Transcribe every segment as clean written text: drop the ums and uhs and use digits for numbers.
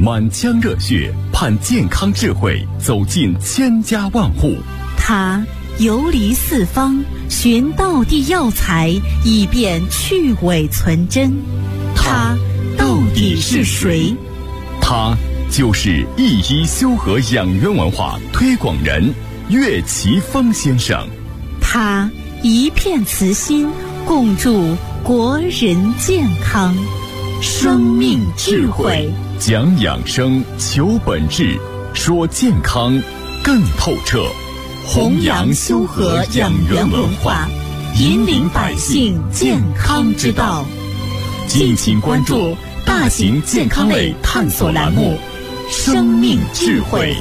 满腔热血盼健康智慧走进千家万户。 他游离四方，寻道地药材，以便去伪存真。他到底是谁？ 他就是一一修和养元文化推广人岳奇峰先生。 他一片慈心，共筑国人健康。生命智慧， 讲养生，求本质，说健康更透彻。 弘扬修和养元文化，引领百姓健康之道。敬请关注大型健康类探索栏目《生命智慧》。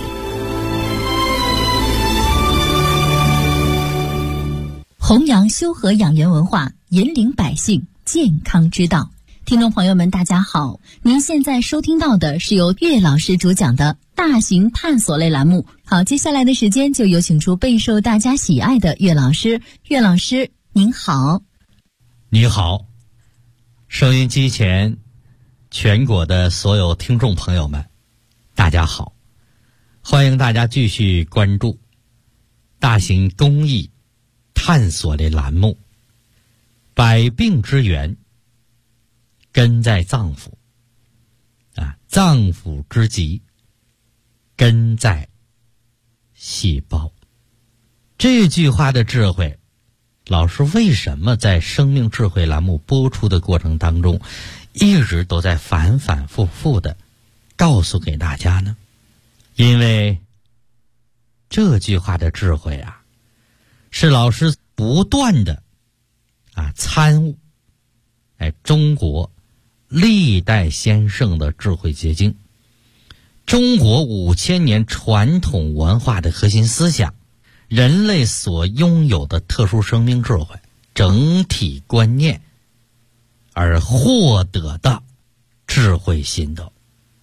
弘扬修和养元文化，引领百姓健康之道。听众朋友们，大家好，您现在收听到的是由岳老师主讲的大型探索类栏目。好，接下来的时间就有请出备受大家喜爱的岳老师。岳老师您好。 你好，收音机前全国的所有听众朋友们，大家好，欢迎大家继续关注大型公益探索类栏目百病之源根在脏腑脏腑之疾根在细胞。这句话的智慧，老师为什么在生命智慧栏目播出的过程当中一直都在反反复复的告诉给大家呢？因为这句话的智慧是老师不断的参悟中国历代先圣的智慧结晶，中国5000年传统文化的核心思想，人类所拥有的特殊生命智慧整体观念而获得的智慧心得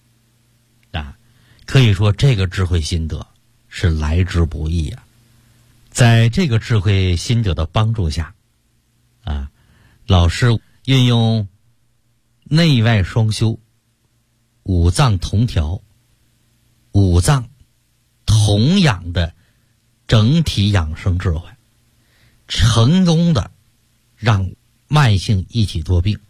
可以说这个智慧心得是来之不易在这个智慧心得的帮助下老师运用内外双修，五脏同调，五脏同养的整体养生智慧，成功的让慢性一体多病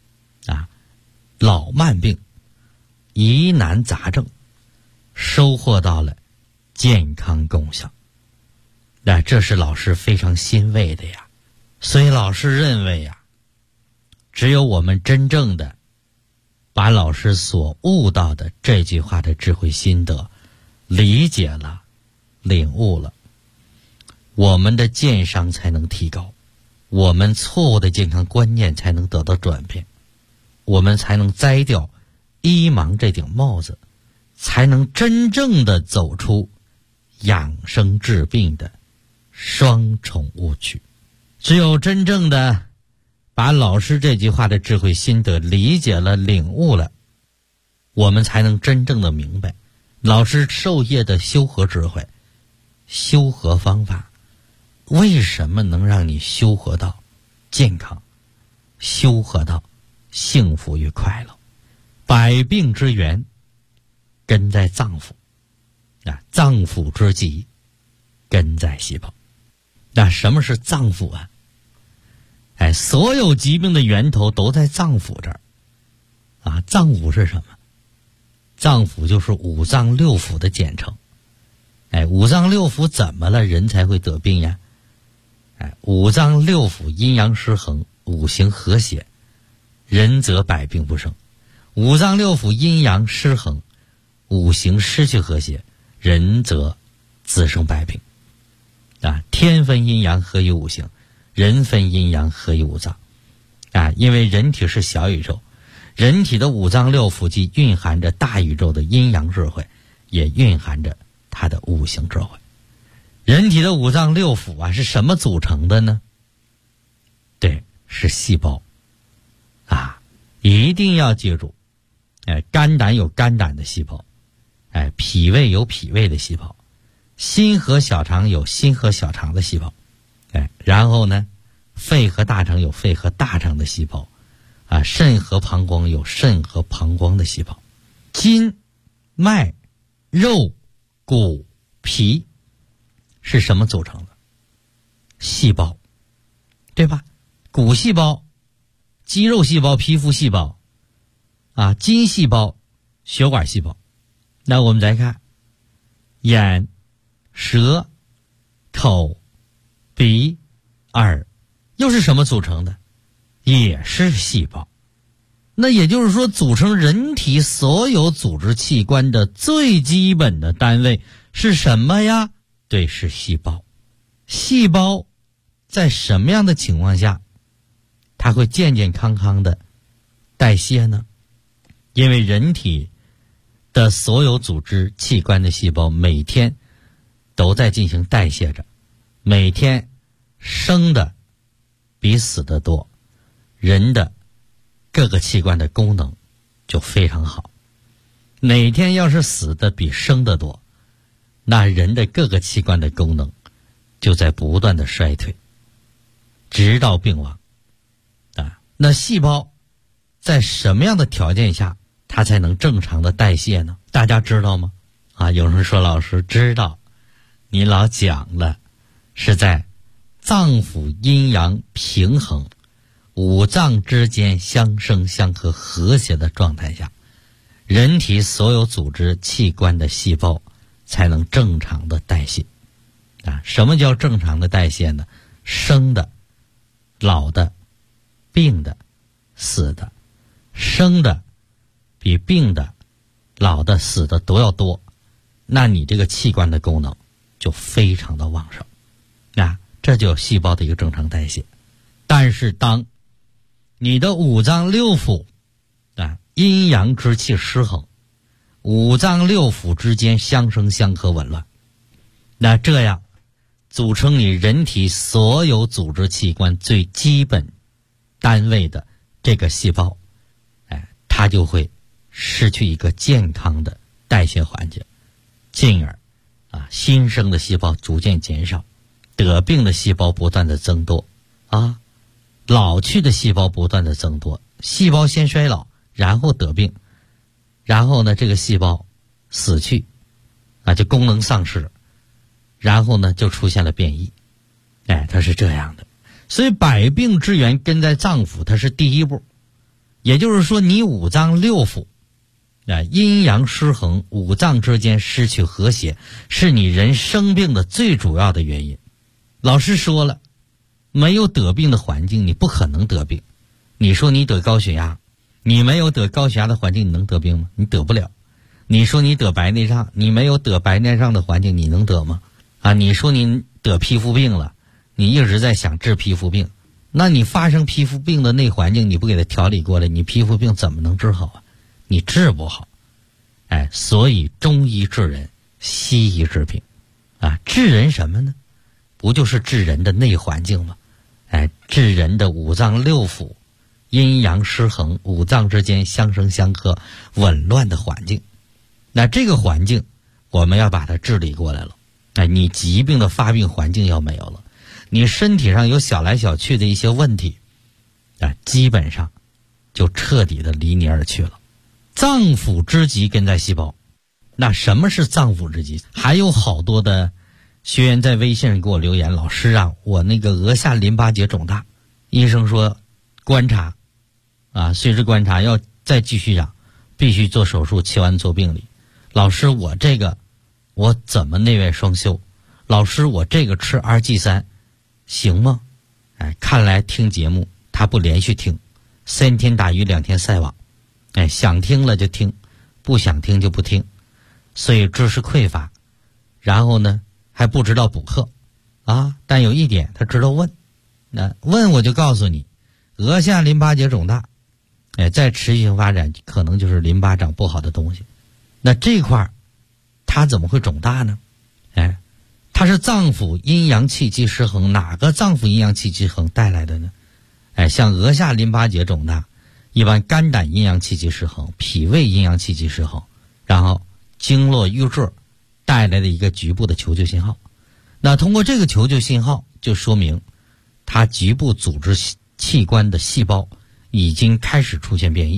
老慢病疑难杂症收获到了健康功效。这是老师非常欣慰的所以老师认为只有我们真正的把老师所悟到的这句话的智慧心得理解了，领悟了，我们的健商才能提高，我们错误的健康观念才能得到转变，我们才能摘掉医盲这顶帽子，才能真正的走出养生治病的双重误区。只有真正的把老师这句话的智慧心得理解了，领悟了，我们才能真正的明白老师授业的修和智慧，修和方法为什么能让你修和到健康，修和到幸福与快乐。百病之源根在脏腑脏腑之疾根在细胞。什么是脏腑所有疾病的源头都在脏腑这儿脏腑是什么？脏腑就是五脏六腑的简称。五脏六腑怎么了人才会得病呀？五脏六腑阴阳失衡，五行和谐，人则百病不生。五脏六腑阴阳失衡，五行失去和谐，人则自生百病天分阴阳合于五行，人分阴阳合于五脏因为人体是小宇宙，人体的五脏六腑既蕴含着大宇宙的阴阳智慧，也蕴含着它的五行智慧。人体的五脏六腑是什么组成的呢？对，是细胞一定要记住肝胆有肝胆的细胞脾胃有脾胃的细胞，心和小肠有心和小肠的细胞然后呢肺和大肠有肺和大肠的细胞肾和膀胱有肾和膀胱的细胞，筋脉、肉、骨、皮是什么组成的？细胞，对吧？骨细胞、肌肉细胞、皮肤细胞啊，筋细胞、血管细胞。那我们再看眼、舌、口、鼻、耳，又是什么组成的？也是细胞。那也就是说，组成人体所有组织器官的最基本的单位是什么呀？对，是细胞。细胞在什么样的情况下它会健健康康的代谢呢？因为人体的所有组织器官的细胞每天都在进行代谢着，每天生的比死的多，人的各个器官的功能就非常好。哪天要是死的比生的多，那人的各个器官的功能就在不断的衰退，直到病亡啊。那细胞在什么样的条件下它才能正常的代谢呢？大家知道吗？啊，有人说老师知道，你老讲了，是在脏腑阴阳平衡，五脏之间相生相克和谐的状态下，人体所有组织器官的细胞才能正常的代谢啊。什么叫正常的代谢呢？生的、老的、病的、死的，生的比病的、老的、死的都要多，那你这个器官的功能就非常的旺盛啊，这就细胞的一个正常代谢。但是当你的五脏六腑啊阴阳之气失衡，五脏六腑之间相生相克紊乱，那这样组成你人体所有组织器官最基本单位的这个细胞，它就会失去一个健康的代谢环境，进而新生的细胞逐渐减少，得病的细胞不断的增多啊，老去的细胞不断的增多，细胞先衰老，然后得病，然后呢这个细胞死去啊，就功能丧失，然后呢就出现了变异，它是这样的。所以百病之源根在脏腑，它是第一步。也就是说，你五脏六腑阴阳失衡，五脏之间失去和谐，是你人生病的最主要的原因。老师说了，没有得病的环境，你不可能得病。你说你得高血压，你没有得高血压的环境，你能得病吗？你得不了。你说你得白内障，你没有得白内障的环境，你能得吗？你说你得皮肤病了，你一直在想治皮肤病，那你发生皮肤病的那环境你不给它调理过来，你皮肤病怎么能治好啊？你治不好。所以中医治人，西医治病治人什么呢？不就是治人的内环境吗？治人的五脏六腑阴阳失衡，五脏之间相生相克紊乱的环境。那这个环境我们要把它治理过来了，你疾病的发病环境要没有了，你身体上有小来小去的一些问题基本上就彻底的离你而去了。脏腑之疾根在细胞。那什么是脏腑之疾？还有好多的学员在微信上给我留言，老师啊，我那个额下淋巴结肿大，医生说观察随时观察，要再继续长必须做手术，切完做病理。老师我这个我怎么内外双修？老师我这个吃2G3行吗？看来听节目他不连续听，3天打鱼2天晒网，想听了就听，不想听就不听，所以知识匮乏，然后呢还不知道补课但有一点他知道问，问我就告诉你，额下淋巴结肿大，再持续性发展可能就是淋巴长不好的东西。那这块它怎么会肿大呢？它是脏腑阴阳气机失衡，哪个脏腑阴阳气机失衡带来的呢？像额下淋巴结肿大，一般肝胆阴阳气机失衡，脾胃阴阳气机失衡，然后经络瘀滞带来的一个局部的求救信号。那通过这个求救信号，就说明它局部组织器官的细胞已经开始出现变异。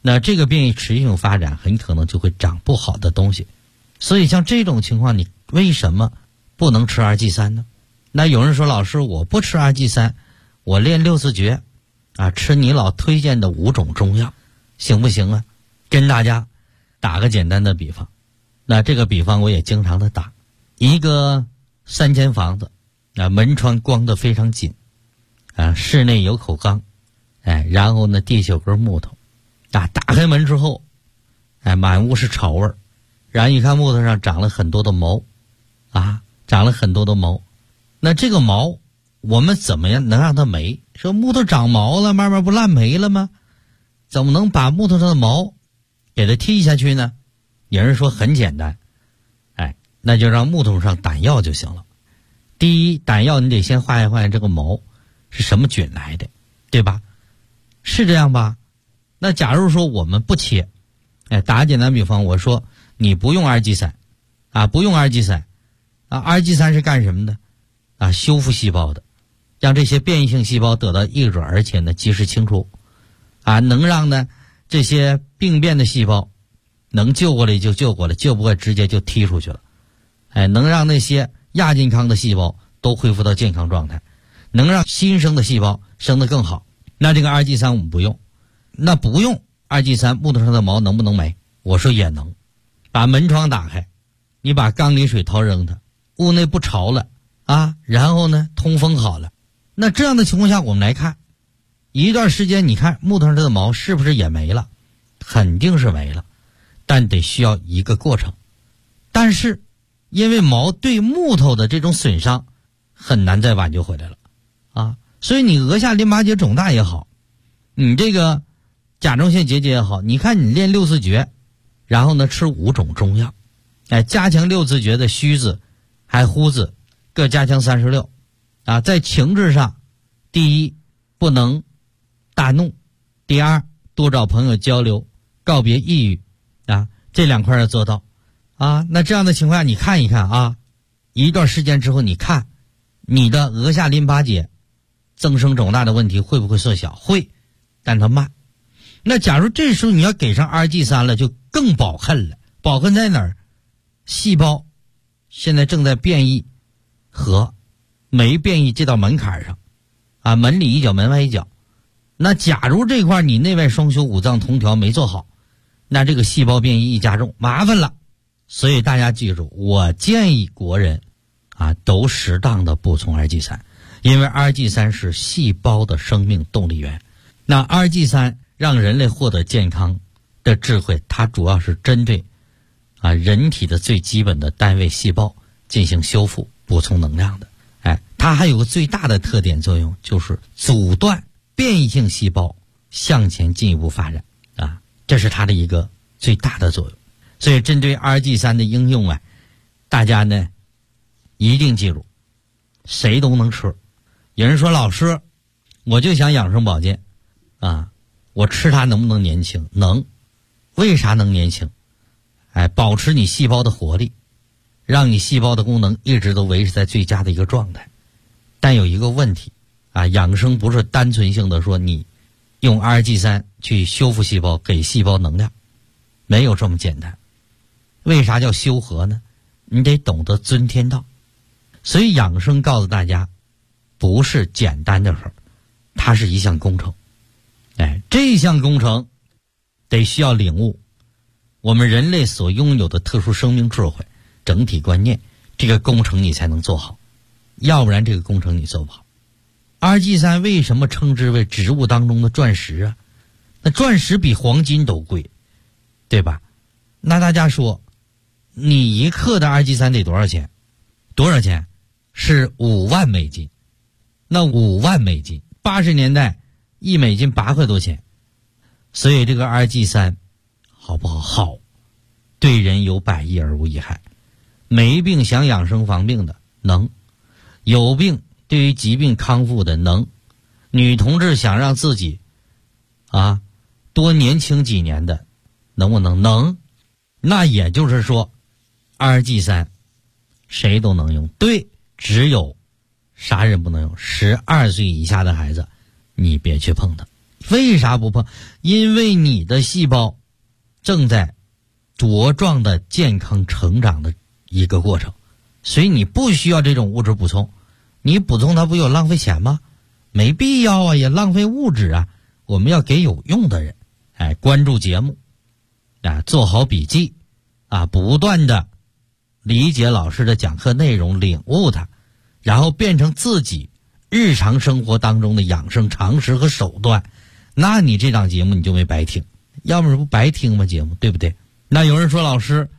那这个变异持续性发展很可能就会长不好的东西。所以像这种情况，你为什么不能吃2G3呢？那有人说，老师我不吃2G3，我练6字诀啊，吃你老推荐的5种中药行不行啊？跟大家打个简单的比方，那这个比方我也经常的打，一个3间房子啊，门窗光得非常紧啊，室内有口缸，然后呢地下有根木头啊，打开门之后满屋是草味儿，然后一看木头上长了很多的毛啊，长了很多的毛。那这个毛我们怎么样能让它没？说木头长毛了慢慢不烂没了吗？怎么能把木头上的毛给它剔下去呢？有人说很简单，那就让木头上打药就行了。第一，打药你得先化验化验这个毛是什么菌来的，对吧？是这样吧？那假如说我们不切，打个简单比方，我说你不用2G3啊，不用2G3啊，2G3是干什么的啊？修复细胞的，让这些变异性细胞得到抑制，而且呢及时清除啊，能让呢这些病变的细胞能救过来就救过来，救不过来直接就踢出去了。能让那些亚健康的细胞都恢复到健康状态，能让新生的细胞生得更好。那这个2G3我们不用，那不用2G3，木头上的毛能不能没？我说也能。把门窗打开，你把缸里水掏扔它，屋内不潮了啊，然后呢通风好了。那这样的情况下我们来看，一段时间你看木头上的毛是不是也没了？肯定是没了，但得需要一个过程。但是因为毛对木头的这种损伤很难再挽救回来了啊，所以你额下淋巴结肿大也好，你这个甲状腺结节也好，你看你练6字诀，然后呢吃5种中药，加强6字诀的虚字还呼字各加强36啊。在情志上，第一不能大怒，第二多找朋友交流，告别抑郁啊，这2块要做到啊。那这样的情况下你看一看啊，一段时间之后你看你的额下淋巴结增生肿大的问题会不会缩小？会，但它慢。那假如这时候你要给上2G3了，就更宝恨了。宝恨在哪儿？细胞现在正在变异和没变异这道门槛上啊，门里一脚门外一脚。那假如这块你内外双修五脏同调没做好，那这个细胞变异一加重麻烦了。所以大家记住，我建议国人啊都适当的补充2G3，因为2G3是细胞的生命动力源。那2G3让人类获得健康的智慧，它主要是针对啊人体的最基本的单位细胞进行修复补充能量的。它还有个最大的特点作用，就是阻断变异性细胞向前进一步发展啊，这是它的一个最大的作用。所以针对2G3的应用啊，大家呢一定记住，谁都能吃。有人说老师，我就想养生保健啊，我吃它能不能年轻？能。为啥能年轻？保持你细胞的活力，让你细胞的功能一直都维持在最佳的一个状态。但有一个问题啊，养生不是单纯性的说你用2G3去修复细胞，给细胞能量，没有这么简单。为啥叫修和呢？你得懂得遵天道。所以养生告诉大家，不是简单的事儿，它是一项工程。这项工程得需要领悟我们人类所拥有的特殊生命智慧、整体观念，这个工程你才能做好，要不然这个工程你做不好。2G3为什么称之为植物当中的钻石啊？那钻石比黄金都贵，对吧？那大家说，你1克的2G3得多少钱？多少钱？是5万美金。那5万美金，80年代1美金8块多钱。所以这个2G3好不好？好，对人有百益而无一害。没病想养生防病的能，有病对于疾病康复的能，女同志想让自己啊多年轻几年的能不能？能。那也就是说2G3谁都能用，对，只有啥人不能用？12岁以下的孩子你别去碰它。 为啥不胖？因为你的细胞正在茁壮的健康成长的一个过程，所以你不需要这种物质补充。你补充它不有浪费钱吗？没必要啊，也浪费物质啊。我们要给有用的人，关注节目啊，做好笔记啊，不断的理解老师的讲课内容，领悟它，然后变成自己日常生活当中的养生常识和手段。那你这档节目你就没白听，要不然不白听吗？节目对不对？那有人说老师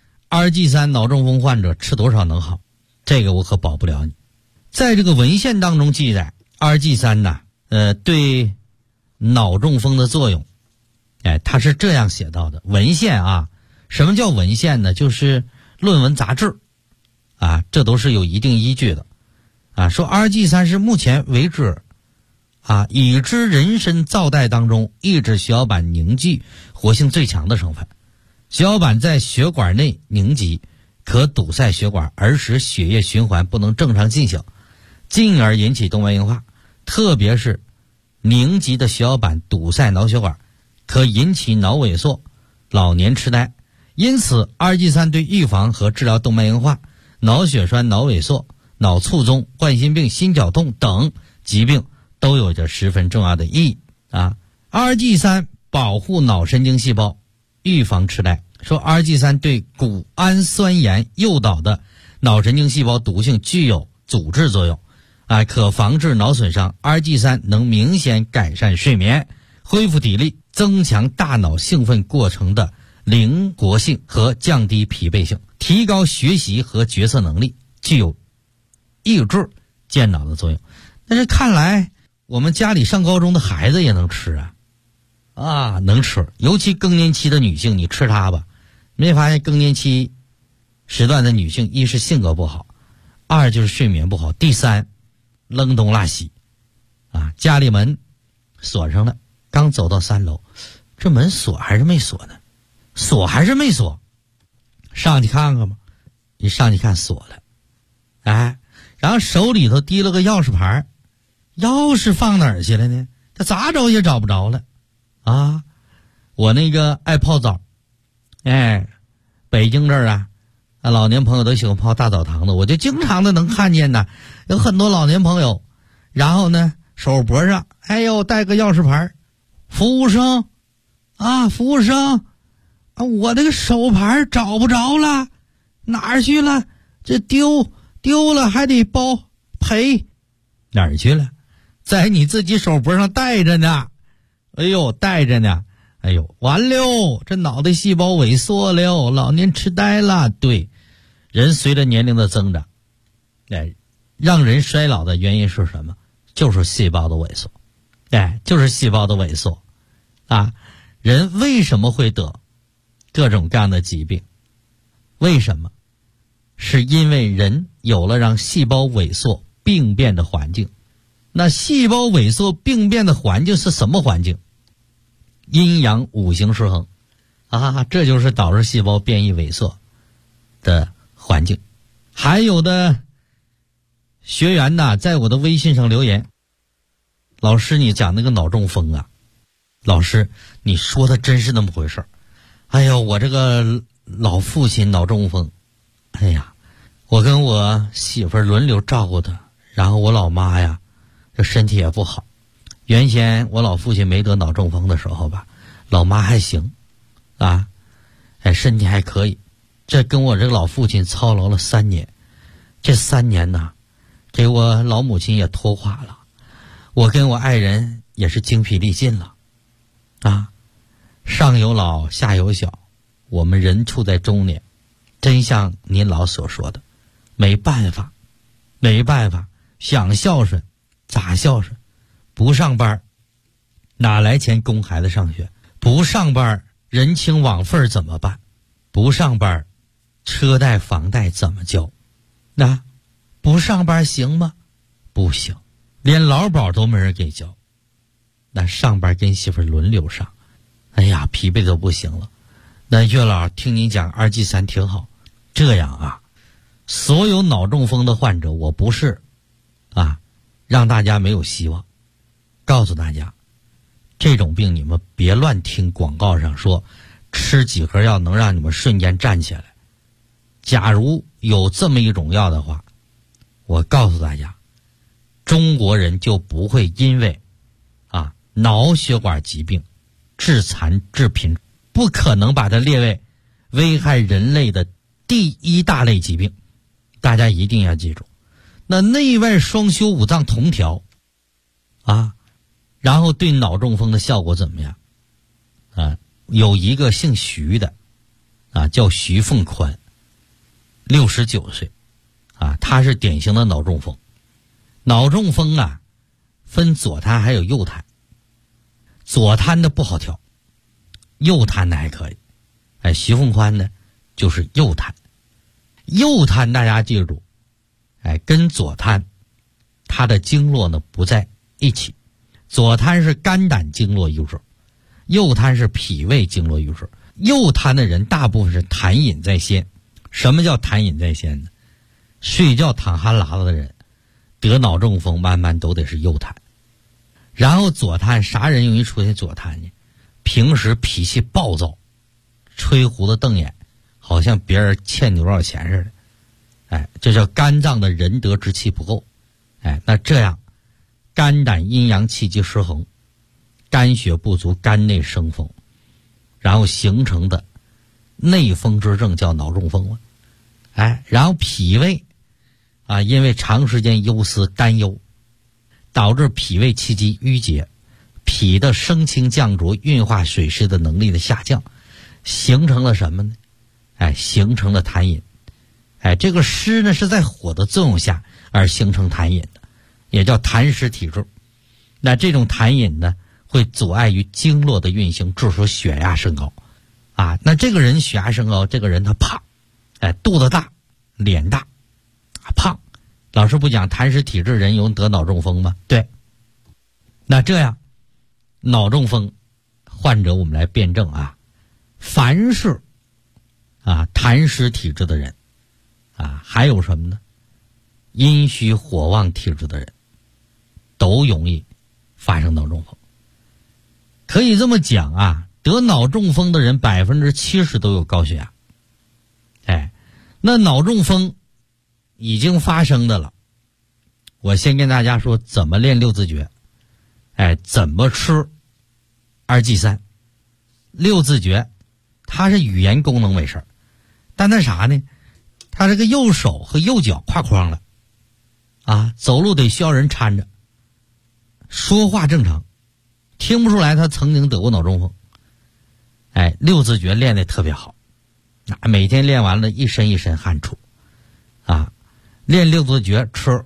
，2G3脑中风患者吃多少能好？这个我可保不了你。在这个文献当中记载，2G3呢，对脑中风的作用，它是这样写到的。文献啊，什么叫文献呢？就是论文杂志啊，这都是有一定依据的啊。说 2G3是目前为止啊，已知人参皂苷当中抑制血小板凝聚活性最强的成分。血小板在血管内凝集，可堵塞血管，而使血液循环不能正常进行，进而引起动脉硬化。特别是凝集的血小板堵塞脑血管，可引起脑萎缩、老年痴呆。因此 2G3 对预防和治疗动脉硬化、脑血栓、脑萎缩、脑卒中、冠心病、心绞痛等疾病都有着十分重要的意义啊。2G3 保护脑神经细胞，预防痴呆。说 2G3 对谷氨酸盐诱导的脑神经细胞毒性具有阻滞作用啊，可防治脑损伤。2G3 能明显改善睡眠，恢复体力，增强大脑兴奋过程的灵活性和降低疲惫性，提高学习和决策能力，具有抑制健脑的作用。但是看来我们家里上高中的孩子也能吃啊，能吃，尤其更年期的女性，你吃它吧。没发现更年期时段的女性，一是性格不好，二就是睡眠不好，第三扔东拉西啊，家里门锁上了，刚走到3楼，这门锁还是没锁呢？锁还是没锁？上去看看吧。一上去看锁了，然后手里头提了个钥匙牌，钥匙放哪儿去了呢？他咋找也找不着了啊！我那个爱泡澡，北京这儿啊，老年朋友都喜欢泡大澡堂子，我就经常的能看见呢，有很多老年朋友，然后呢手脖上带个钥匙牌，服务生啊，我这个手牌找不着了，哪儿去了？这丢了还得包赔，哪儿去了？在你自己手脖上带着呢，带着呢。完了，这脑袋细胞萎缩了，老年痴呆了。对，人随着年龄的增长，让人衰老的原因是什么？就是细胞的萎缩，就是细胞的萎缩啊。人为什么会得各种各样的疾病？为什么？是因为人有了让细胞萎缩病变的环境。那细胞萎缩病变的环境是什么环境？阴阳五行失衡啊，这就是导致细胞变异萎缩的环境。还有的学员呢，在我的微信上留言，老师你讲那个脑中风啊，老师你说的真是那么回事？我这个老父亲脑中风，我跟我媳妇儿轮流照顾他，然后我老妈呀这身体也不好。原先我老父亲没得脑中风的时候吧，老妈还行啊，身体还可以。这跟我这个老父亲操劳了3年，这3年呢，给我老母亲也拖垮了，我跟我爱人也是精疲力尽了啊。上有老下有小，我们人处在中年，真像您老所说的，没办法，想孝顺咋孝顺？不上班哪来钱供孩子上学？不上班人情网费怎么办？不上班车贷房贷怎么交？那不上班行吗？不行，连劳保都没人给交。那上班跟媳妇轮流上，疲惫都不行了。那岳老听你讲2G3挺好。这样啊，所有脑中风的患者，我不是让大家没有希望，告诉大家这种病你们别乱听广告上说吃几盒药能让你们瞬间站起来。假如有这么一种药的话，我告诉大家，中国人就不会因为脑血管疾病致残致贫，不可能把它列为危害人类的第一大类疾病。大家一定要记住，那内外双修五脏同调然后对脑中风的效果怎么样有一个姓徐的叫徐凤宽，69岁他是典型的脑中风。脑中风分左瘫还有右瘫，左瘫的不好调，右瘫的还可以。徐凤宽呢就是右瘫。右瘫大家记住跟左瘫它的经络呢不在一起，左瘫是肝胆经络一手，右瘫是脾胃经络一手。右瘫的人大部分是痰饮在先。什么叫痰饮在先呢？睡觉淌哈喇子的人得脑中风慢慢都得是右瘫。然后左瘫，啥人容易出现左瘫呢？平时脾气暴躁，吹胡子瞪眼，好像别人欠你多少钱似的。这叫肝脏的仁德之气不够。那这样肝胆阴阳气机失衡，肝血不足，肝内生风，然后形成的内风之症叫脑中风了。然后脾胃因为长时间忧思担忧，导致脾胃气机淤结，脾的升清降浊运化水湿的能力的下降，形成了什么呢？形成了痰饮。这个湿呢是在火的作用下而形成痰饮的，也叫痰湿体质。那这种痰饮呢会阻碍于经络的运行，致使血压升高那这个人血压升高，这个人他胖肚子大脸大胖。老师不讲痰湿体质人容易得脑中风吗？对。那这样脑中风患者我们来辩证凡是痰湿体质的人还有什么呢？阴虚火旺体质的人都容易发生脑中风。可以这么讲得脑中风的人70%都有高血压。那脑中风已经发生的了，我先跟大家说怎么练六字诀，怎么吃2G3。六字诀它是语言功能没事，但那啥呢？他这个右手和右脚挎筐了走路得需要人搀着，说话正常，听不出来他曾经得过脑中风。六字诀练得特别好，每天练完了一身一身汗出练六字诀吃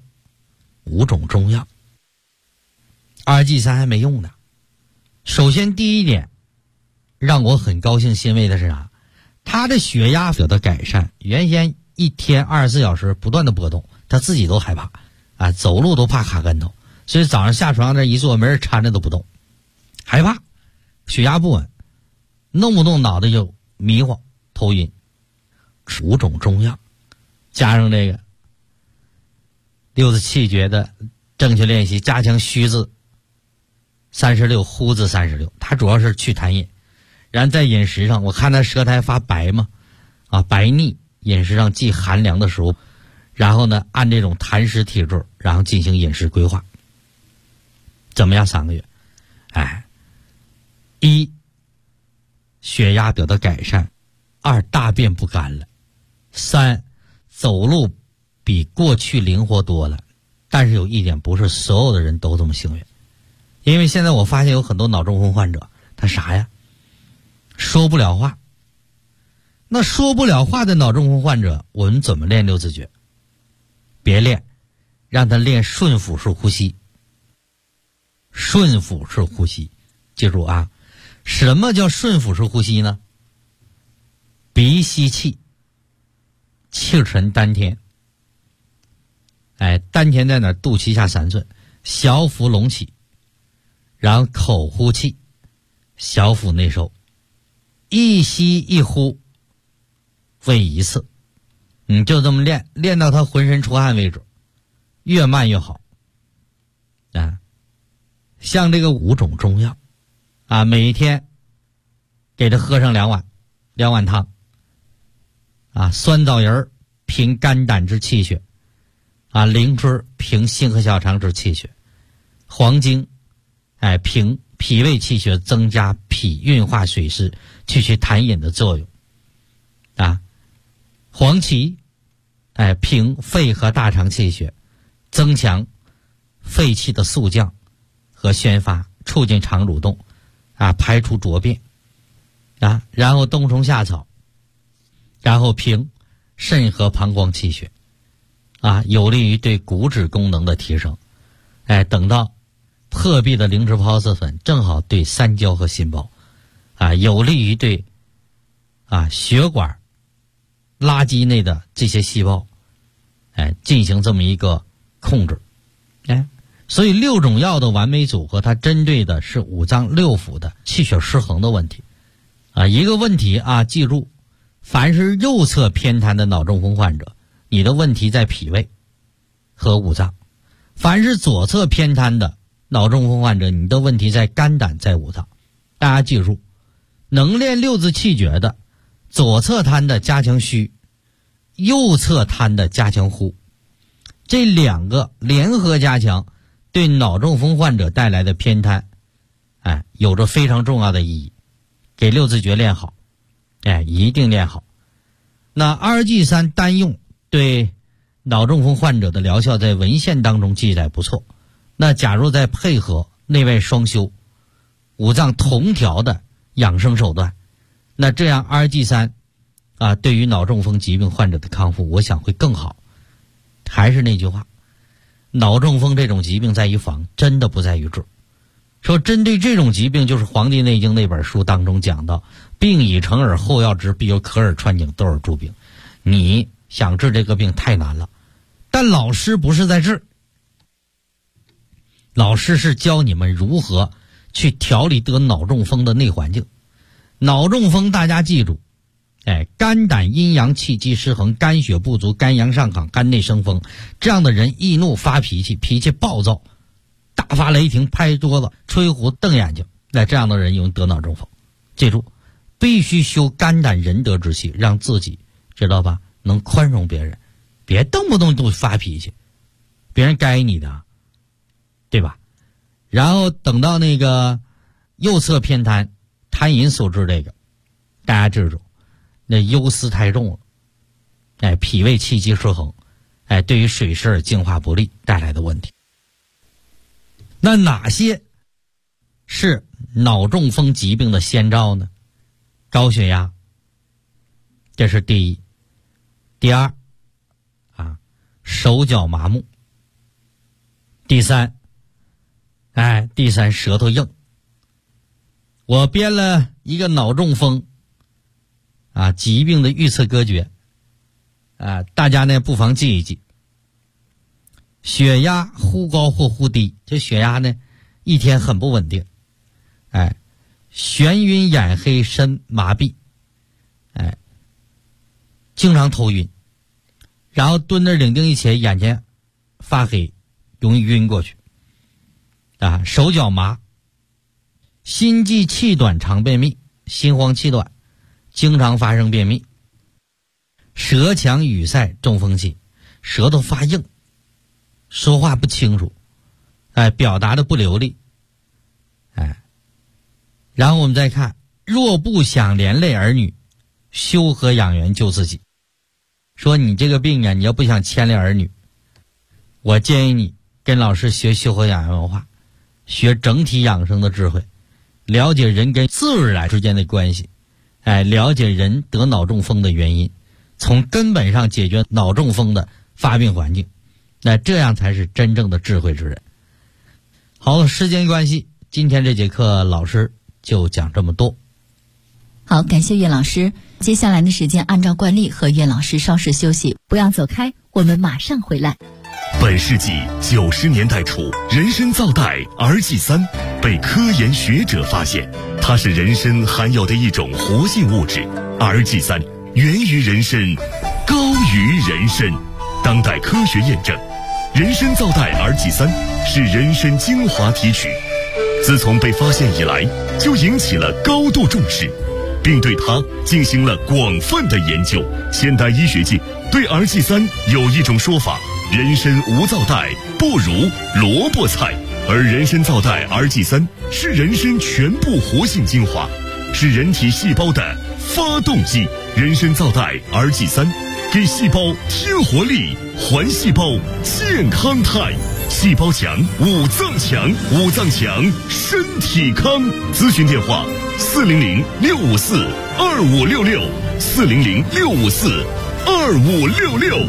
5种中药。2G3还没用呢。首先第一点让我很高兴欣慰的是啥？他的血压得到改善，原先一天24小时不断的波动，他自己都害怕走路都怕卡跟头，所以早上下床那一坐没人搀着都不动，害怕血压不稳，弄不动脑袋就迷糊头晕。吃5种中药，加上这个六字气诀的正确练习，加强虚字36呼字36，它主要是去痰饮。然后在饮食上，我看他舌苔发白嘛白腻，饮食上忌寒凉的食物，然后呢按这种痰湿体质然后进行饮食规划。怎么样3个月1血压得到改善，2大便不干了，3走路比过去灵活多了。但是有一点，不是所有的人都这么幸运，因为现在我发现有很多脑中风患者他啥呀？说不了话。那说不了话的脑中风患者，我们怎么练六字诀？别练，让他练顺腹式呼吸。顺腹式呼吸，记住什么叫顺腹式呼吸呢？鼻吸气，气沉丹田。丹田在哪？肚脐下3寸，小腹隆起，然后口呼气，小腹内收，一吸一呼为1次。你就这么练，练到他浑身出汗为止，越慢越好像这个5种中药每天给他喝上2碗汤。酸枣仁平肝胆之气血，灵芝平心和小肠之气血，黄精平脾胃气血，增加脾运化水湿，去痰饮的作用。黄芪平肺和大肠气血，增强肺气的肃降和宣发，促进肠蠕动，排除浊便。然后冬虫夏草，然后平肾和膀胱气血，有利于对骨质功能的提升。等到破壁的灵芝孢子粉正好对三焦和心包，有利于对血管垃圾内的这些细胞，进行这么一个控制。所以6种药的完美组合，它针对的是五脏六腑的气血失衡的问题。一个问题记住，凡是右侧偏瘫的脑中风患者，你的问题在脾胃和五脏；凡是左侧偏瘫的脑中风患者，你的问题在肝胆在五脏。大家记住，能练六字气诀的，左侧瘫的加强虚，右侧瘫的加强呼，这2个联合加强，对脑中风患者带来的偏瘫，有着非常重要的意义。给六字诀练好，一定练好。那2G3单用对脑中风患者的疗效在文献当中记载不错，那假如再配合内外双修、五脏同调的养生手段，那这样2G3对于脑中风疾病患者的康复，我想会更好。还是那句话，脑中风这种疾病在于防，真的不在于治。说针对这种疾病，就是《黄帝内经》那本书当中讲到，病已成耳，后要治，必有可耳穿颈，窦耳诸病。你想治这个病太难了，但老师不是在治，老师是教你们如何去调理得脑中风的内环境。脑中风大家记住，肝胆阴阳气机失衡，肝血不足，肝阳上亢，肝内生风，这样的人易怒发脾气，脾气暴躁，大发雷霆，拍桌子，吹胡，瞪眼睛，这样的人容易得脑中风。记住，必须修肝胆仁德之气，让自己知道吧，能宽容别人，别动不动就发脾气，别人该你的，对吧？然后等到那个右侧偏瘫，痰饮所致这个，大家记住，那忧思太重了，脾胃气机失衡，对于水湿净化不利带来的问题。那哪些是脑中风疾病的先兆呢？高血压，这是第一。第二，手脚麻木。第三，舌头硬。我编了一个脑中风疾病的预测歌诀，大家呢不妨记一记。血压忽高或忽低，这血压呢一天很不稳定，眩晕眼黑身麻痹，经常头晕，然后蹲着领腚一起眼前发黑，容易晕过去，手脚麻，心悸气短常便秘，心慌气短，经常发生便秘，舌强语塞中风期，舌头发硬，说话不清楚，表达的不流利，然后我们再看，若不想连累儿女，修和养元救自己。说你这个病你要不想牵连儿女，我建议你跟老师学修和养元文化，学整体养生的智慧，了解人跟自然之间的关系，了解人得脑中风的原因，从根本上解决脑中风的发病环境，那这样才是真正的智慧之人。好了，时间关系，今天这节课老师就讲这么多。 好，感谢岳老师。接下来的时间按照惯例和岳老师稍事休息，不要走开，我们马上回来。 本世纪90年代初，人参皂苷 RG3 被科研学者发现，它是人参含有的一种活性物质。RG3 源于人参，高于人参。当代科学验证，人参皂苷 RG3 是人参精华提取， 自从被发现以来，就引起了高度重视，并对它进行了广泛的研究。现代医学界对儿剂三有一种说法：人参无皂带，不如萝卜菜。而人参皂带儿剂三是人参全部活性精华，是人体细胞的发动机。人参皂带儿剂三给细胞添活力，还细胞健康态。细胞强，五脏强，五脏强，身体康。咨询电话：400-654-2566，400-654-2566。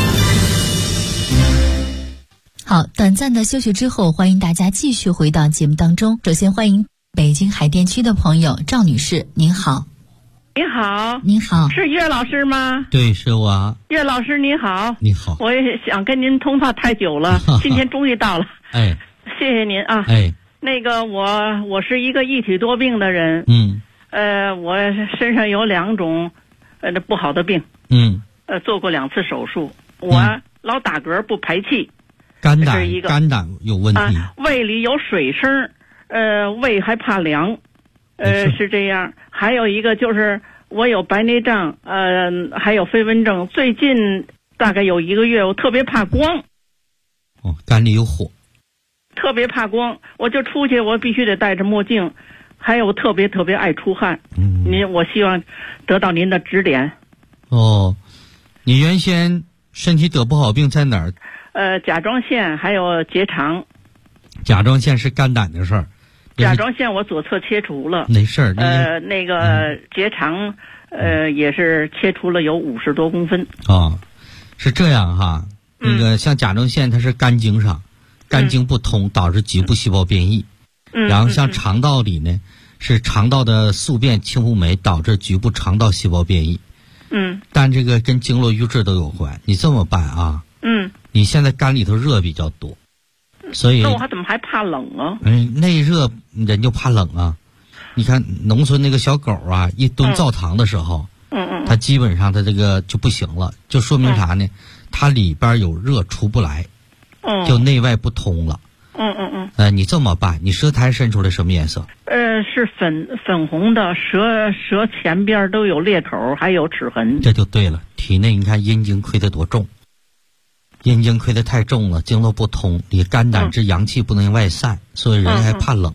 好，短暂的休息之后，欢迎大家继续回到节目当中。首先欢迎北京海淀区的朋友赵女士，您好。 您好， 您好， 是岳老师吗？ 对，是我。 岳老师您好， 你好。 我也想跟您通话太久了，今天终于到了。 哎， 谢谢您啊。 哎， 那个我是一个一体多病的人。我身上有2种不好的病。做过2次手术。我老打嗝不排气。 肝胆有问题。 胃里有水声，胃还怕凉。是这样。还有一个就是我有白内障，还有飞蚊症。最近大概有1个月，我特别怕光。 肝里有火。 特别怕光，我就出去，我必须得戴着墨镜。还有特别爱出汗。我希望得到您的指点。 你原先身体得不好病在哪儿？ 甲状腺还有结肠。 甲状腺是肝胆的事儿。 甲状腺我左侧切除了， 没事儿。 那个结肠，也是切除了有50多公分。 是这样哈。那个像甲状腺，它是肝经上，肝经不通导致局部细胞变异。然后像肠道里呢，是肠道的宿便清不美导致局部肠道细胞变异。但这个跟经络瘀滞都有关。你这么办啊？你现在肝里头热比较多。所以那我怎么还怕冷啊？ 内热人就怕冷啊。你看农村那个小狗啊，一蹲灶堂的时候，它基本上它这个就不行了，就说明啥呢？它里边有热出不来，就内外不通了。你这么办？你舌苔伸出来什么颜色？ 是粉红的，舌前边都有裂口，还有齿痕。 这就对了。体内你看阴经亏得多重。阴经亏得太重了，经络不通，你肝胆之阳气不能外散，所以人还怕冷。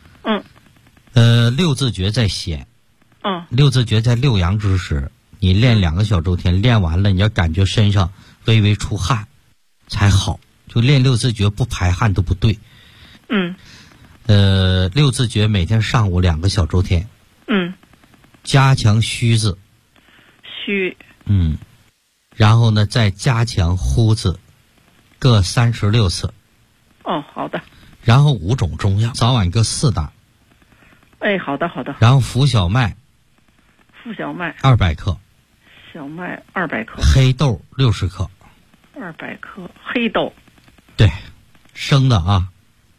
六字诀在先。六字诀在六阳之时，你练2个小周天，练完了你要感觉身上微微出汗才好。就练六字诀不排汗都不对。六字诀每天上午2个小周天。加强虚字。 虚。 然后呢，再加强呼字，各36次。 好的。 然后5种中药，早晚各4大。 好的。 然后浮小麦。 浮小麦 200克。 小麦200克。 黑豆60克。 200克黑豆。 对，生的啊。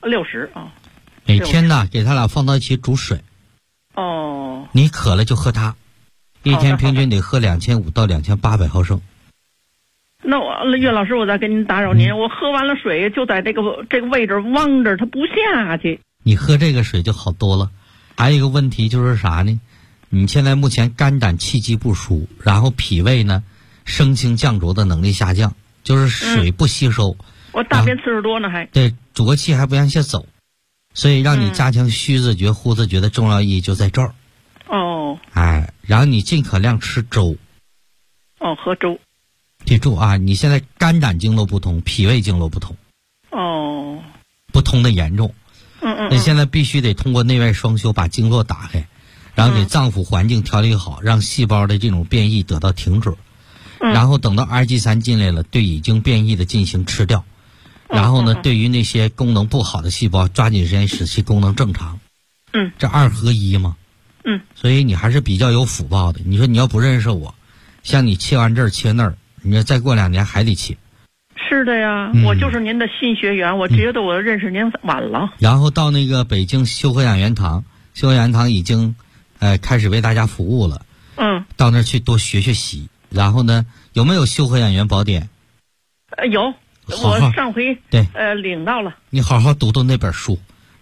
60啊。 每天呢，给他俩放到一起煮水。你渴了就喝它，一天平均得喝2500到2800毫升。 那岳老师，我再跟您打扰您，我喝完了水就在这个位置汪着，它不下去。 你喝这个水就好多了。还有一个问题就是啥呢？你现在目前肝胆气机不舒，然后脾胃呢升清降浊的能力下降，就是水不吸收。 我大便次数多呢还。 对，浊气还不让下走，所以让你加强虚字诀、呼字诀的重要意义就在这儿。然后你尽可量吃粥。 喝粥。 记住啊，你现在肝胆经络不通，脾胃经络不通。不通的严重。那现在必须得通过内外双修把经络打开，然后给脏腑环境调理好，让细胞的这种变异得到停止。然后等到R G 3进来了，对已经变异的进行吃掉。然后呢，对于那些功能不好的细胞，抓紧时间使其功能正常。这2合1嘛。所以你还是比较有福报的。你说你要不认识我，像你切完这儿切那儿，你要再过2年还得切。 是的呀，我就是您的新学员，我觉得我认识您晚了。 然后到那个北京修和养元堂，修和养元堂已经开始为大家服务了。到那儿去多学习。然后呢，有没有修和养元宝典？ 有，我上回对领到了。 你好好读读那本书，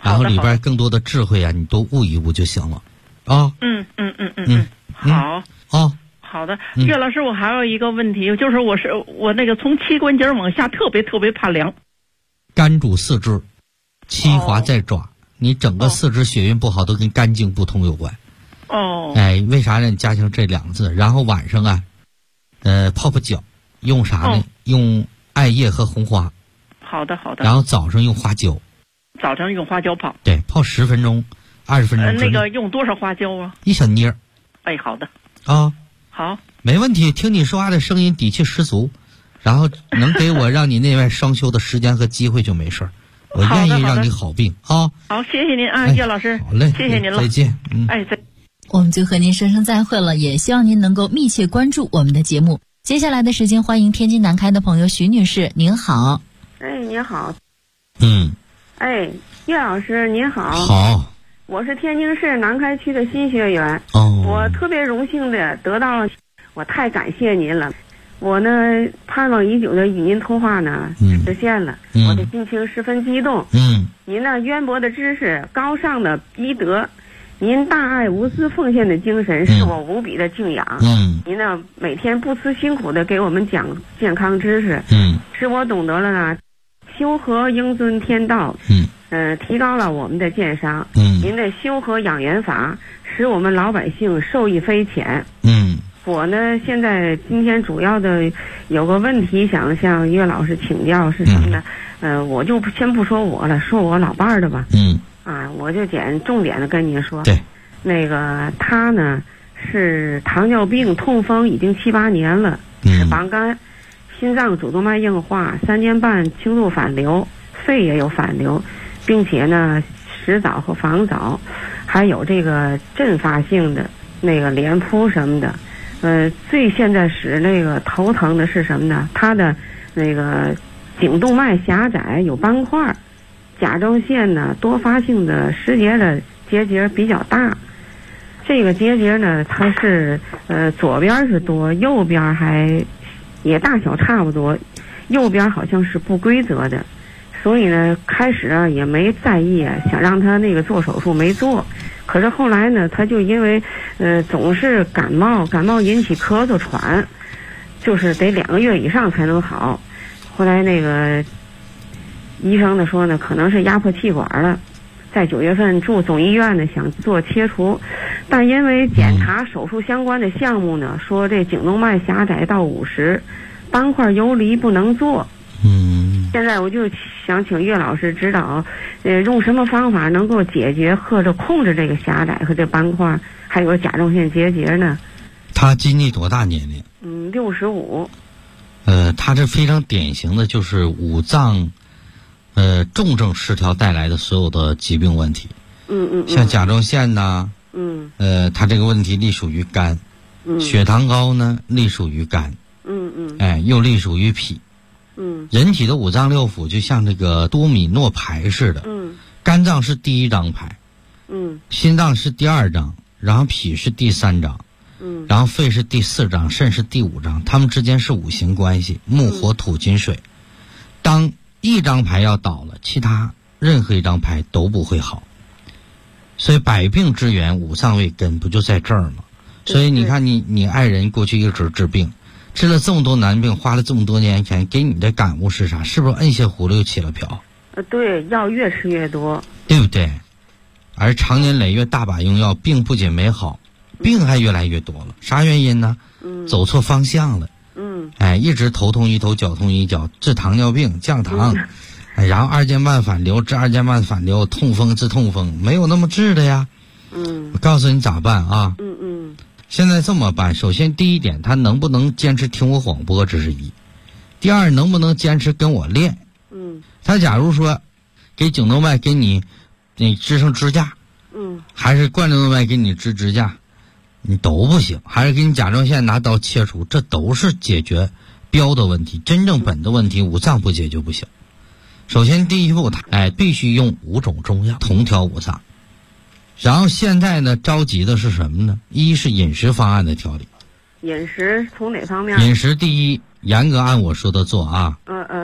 然后里边更多的智慧啊，你多悟一悟就行了，啊。 好。 哦。 好的，岳老师，我还有一个问题，就是我那个从膝关节往下特别怕凉。 肝主四肢，七华在爪，你整个四肢血运不好，都跟肝经不通有关。 哦。 哎，为啥让你加强这2个字？然后晚上啊，泡脚，用啥呢？用艾叶和红花。 好的。 然后早上用花椒。 早上用花椒泡。 对，泡10分钟、20分钟。 那个用多少花椒啊？ 一小捏儿。 哎，好的。 啊。 好， 没问题。听你说话的声音底气十足，然后能给我让你内外双修的时间和机会就没事儿。我愿意让你好病啊。 好，谢谢您啊，岳老师。 好嘞， 谢谢您了， 再见。 我们就和您说声再会了，也希望您能够密切关注我们的节目。接下来的时间，欢迎天津南开的朋友徐女士，您好。 您好。岳老师您好。 好。 我是天津市南开区的新学员。我特别荣幸的得到，我太感谢您了。我呢盼望已久的与您通话呢实现了，我的心情十分激动。您那渊博的知识、高尚的医德，您大爱无私奉献的精神是我无比的敬仰。您呢每天不辞辛苦的给我们讲健康知识，使我懂得了呢修和应遵天道，提高了我们的健商。您的修和养元法使我们老百姓受益匪浅。我呢现在今天主要的有个问题想向岳老师请教是什么呢？我就先不说我了，说我老伴儿的吧。我就重点的跟您说。 对。 那个他呢是糖尿病痛风已经7、8年了，脂肪肝，心脏主动脉硬化，3年半轻度反流，肺也有反流，并且呢食早和防早，还有这个阵发性的那个脸扑什么的。最现在使那个头疼的是什么呢？他的那个颈动脉狭窄，有斑块，甲状腺呢多发性的失节的结节比较大。这个结节呢，它是左边是多，右边还也大小差不多，右边好像是不规则的。所以呢开始啊也没在意，想让他那个做手术没做。可是后来呢他就因为总是感冒引起咳嗽喘，就是得2个月以上才能好。后来那个医生呢说呢可能是压迫气管了，在9月份住总医院呢想做切除，但因为检查手术相关的项目呢说这颈动脉狭窄到50，斑块游离不能做。现在我就想请岳老师指导，用什么方法能够解决或者控制这个狭窄和这斑块，还有甲状腺结节呢？ 他今年多大年龄 ？65。 他这非常典型的就是五脏重症失调带来的所有的疾病问题。像甲状腺呐，他这个问题隶属于肝，血糖高呢隶属于肝，又隶属于脾。人体的五脏六腑就像这个多米诺牌似的，肝脏是第1张牌，心脏是第2张，然后脾是第3张，然后肺是第4张，肾是第5张，它们之间是5行关系，木火土金水。当1张牌要倒了，其他任何1张牌都不会好。所以百病之源五脏为根，不就在这儿吗？所以你看你爱人过去一直治病，治了这么多难病，花了这么多年钱，给你的感悟是啥？是不是摁下葫芦又起了瓢？ 对，药越吃越多， 对不对？而长年累月大把用药，病不仅没好，病还越来越多了。啥原因呢？走错方向了。一直头痛一头，脚痛一脚，治糖尿病降糖，然后2间半反流治2间半反流，痛风治痛风，没有那么治的呀。我告诉你咋办啊？现在这么办，首先第一点，他能不能坚持听我广播，这是一；第二，能不能坚持跟我练？他假如说给颈动脉给你支上支架，还是冠状动脉给你支支架，你都不行；还是给你甲状腺拿刀切除，这都是解决标的问题，真正本的问题五脏不解决不行。首先第一步，必须用5种中药同调五脏。然后现在呢，着急的是什么呢？一是饮食方案的调理。 饮食从哪方面？ 饮食第一，严格按我说的做啊。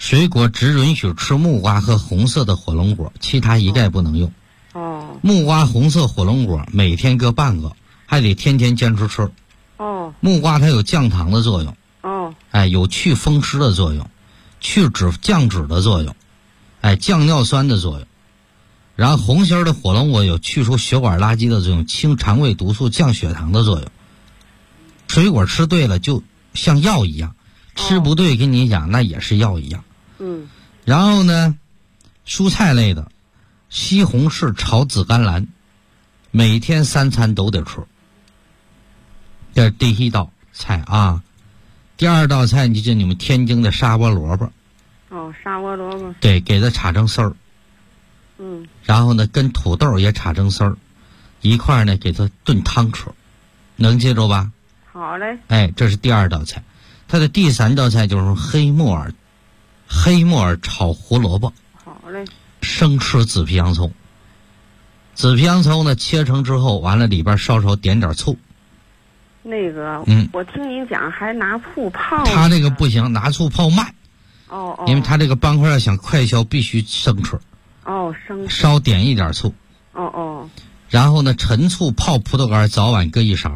水果只允许吃木瓜和红色的火龙果，其他一概不能用。 哦。 木瓜、红色火龙果每天各半个，还得天天坚持吃。 哦。 木瓜它有降糖的作用。 哦。 有去风湿的作用，降脂的作用，降尿酸的作用。然后红心的火龙果有去除血管垃圾的作用，清肠胃毒素，降血糖的作用。水果吃对了就像药一样，吃不对跟你讲那也是药一样。然后呢，蔬菜类的，西红柿炒紫甘蓝，每天3餐都得吃。这是第一道菜啊。第二道菜就是你们天津的沙窝萝卜。 沙窝萝卜。 对，给它炒成丝儿。然后呢，跟土豆也炒成丝儿，一块呢给它炖汤吃，能记住吧？ 好嘞。 这是第二道菜。它的第3道菜就是黑木耳炒胡萝卜。 好嘞。 生吃紫皮洋葱。紫皮洋葱呢切成之后，完了里边稍稍点点醋。 那个，我听您讲还拿醋泡。 他这个不行，拿醋泡慢。因为他这个斑块要想快消，必须生吃。 生吃。 稍点一点醋。然后呢，陈醋泡葡萄干，早晚各1勺。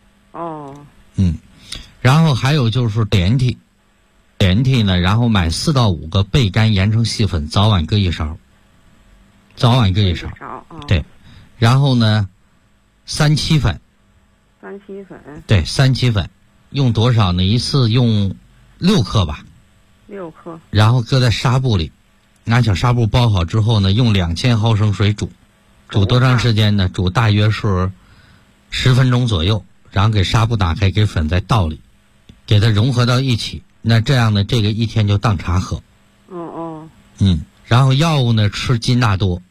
然后还有就是莲梯呢，然后买4到5个焙干，研成细粉，早晚各1勺。早晚各1勺。对。然后呢，三七粉。对，三七粉，用多少呢？一次用6克吧。 6克。 然后搁在纱布里，拿小纱布包好之后呢，用2000毫升水煮。煮多长时间呢？煮大约是10分钟左右。然后给纱布打开，给粉再倒里，给它融合到一起。那这样呢，这个一天就当茶喝。然后药物呢，吃金纳多。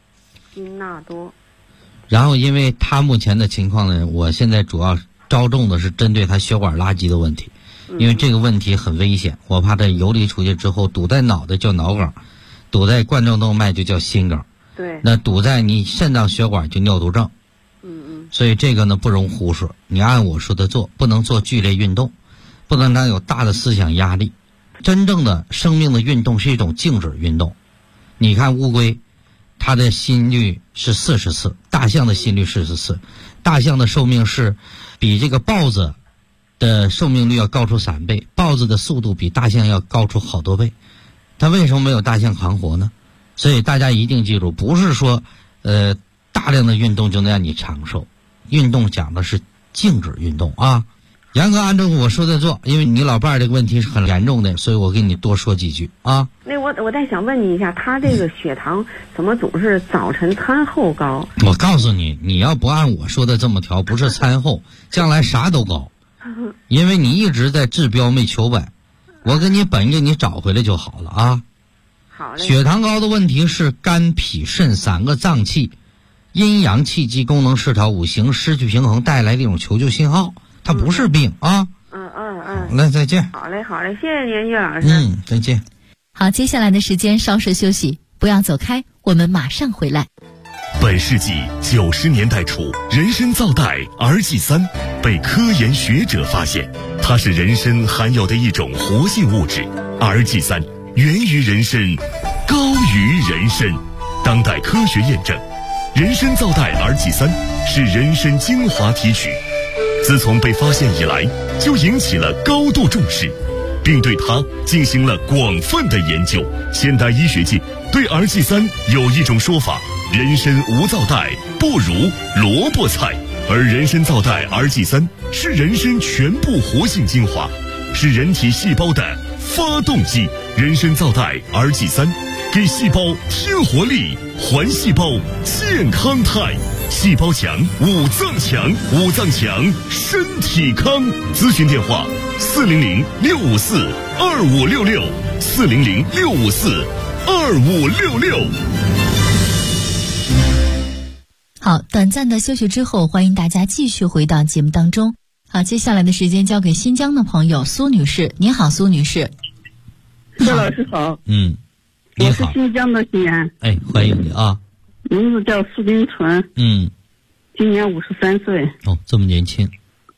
然后因为他目前的情况呢，我现在主要着重的是针对他血管垃圾的问题，因为这个问题很危险，我怕它游离出去之后堵在脑袋叫脑梗，堵在冠状动脉就叫心梗。 对。 那堵在你肾脏血管就尿毒症。所以这个呢不容忽视，你按我说的做，不能做剧烈运动，不能让有大的思想压力。真正的生命的运动是一种静止运动。你看乌龟，它的心率是40次，大象的心率是44次，大象的寿命是比这个豹子的寿命率要高出3倍，豹子的速度比大象要高出好多倍。它为什么没有大象扛活呢？所以大家一定记住，不是说大量的运动就能让你长寿。运动讲的是静止运动啊，严格按照我说的做，因为你老伴儿这个问题是很严重的，所以我给你多说几句啊。 那我再想问你一下，他这个血糖怎么总是早晨餐后高？ 我告诉你，你要不按我说的这么调，不是餐后，将来啥都高，因为你一直在治标没求本，我给你本给你找回来就好了啊。 好嘞。 血糖高的问题是肝、脾、肾3个脏器阴阳气机功能失调，五行失去平衡带来的一种求救信号，它不是病啊。好嘞，再见。 好嘞，谢谢您，岳老师。 再见。 好，接下来的时间稍事休息，不要走开，我们马上回来。 本世纪90年代初，人参皂苷 RG3 被科研学者发现，它是人参含有的一种活性物质。RG3 源于人参，高于人参。当代科学验证，人参皂苷 RG3 是人参精华提取，自从被发现以来，就引起了高度重视，并对它进行了广泛的研究。现代医学界对 RG3 有一种说法：人参无皂苷不如萝卜菜，而人参皂苷 RG3 是人参全部活性精华，是人体细胞的发动机。人参皂苷 RG3 给细胞添活力，还细胞健康态。细胞强，五脏强，五脏强，身体康。咨询电话：400-654-2566，400-654-2566。 好，短暂的休息之后，欢迎大家继续回到节目当中。好，接下来的时间交给新疆的朋友苏女士。你好，苏女士。 岳老师好。 你好。 我是新疆的西安。 欢迎你啊。 名字叫苏金纯。今年53岁。 哦，这么年轻。